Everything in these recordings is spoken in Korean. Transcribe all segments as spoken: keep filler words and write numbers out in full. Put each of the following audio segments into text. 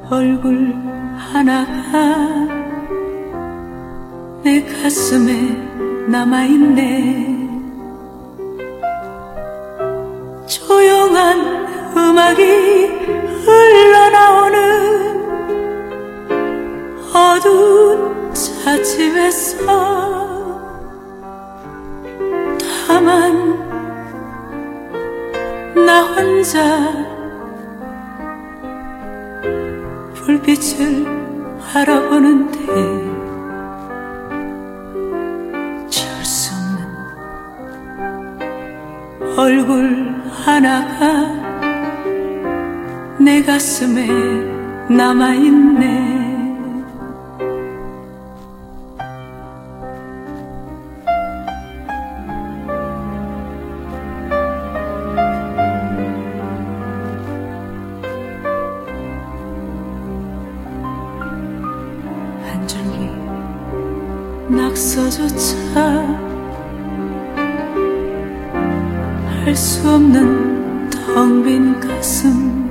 얼굴 하나가 내 가슴에 남아있네. 조용한 음악이 흘러나오는 어두운 찻집에서 다만 나 혼자 불빛을 바라보는데 지울 수 없는 얼굴 하나가 내 가슴에 남아있네. 한 줄기 낙서조차 할 수 없는 텅 빈 가슴.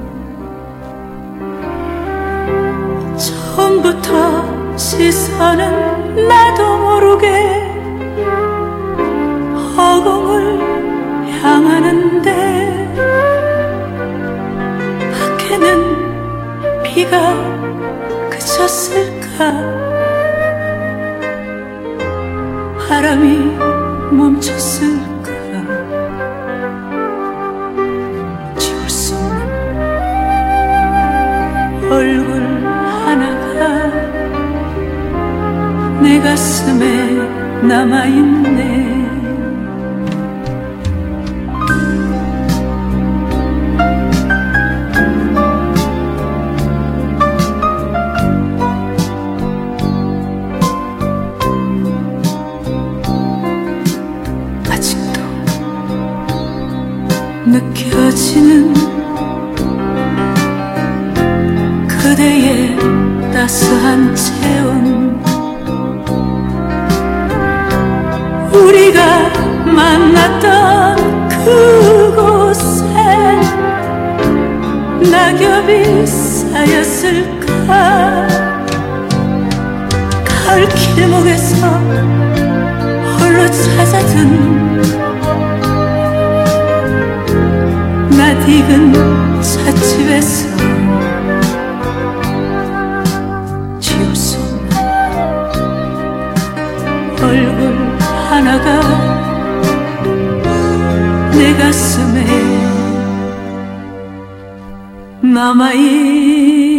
처음부터 시선은 나도 모르게 허공을 향하는데 밖에는 비가 그쳤을까. 바람이 멈췄을까. 지울 수 없는 얼굴 하나가 내 가슴에 남아있네. 느껴지는 그대의 따스한 체온. 우리가 만났던 그곳에 낙엽이 쌓였을까. 가을 길목에서 홀로 찾아든 낯익은 찻집에서 지울 수 없는 얼굴 하나가 내 가슴에 남아있네.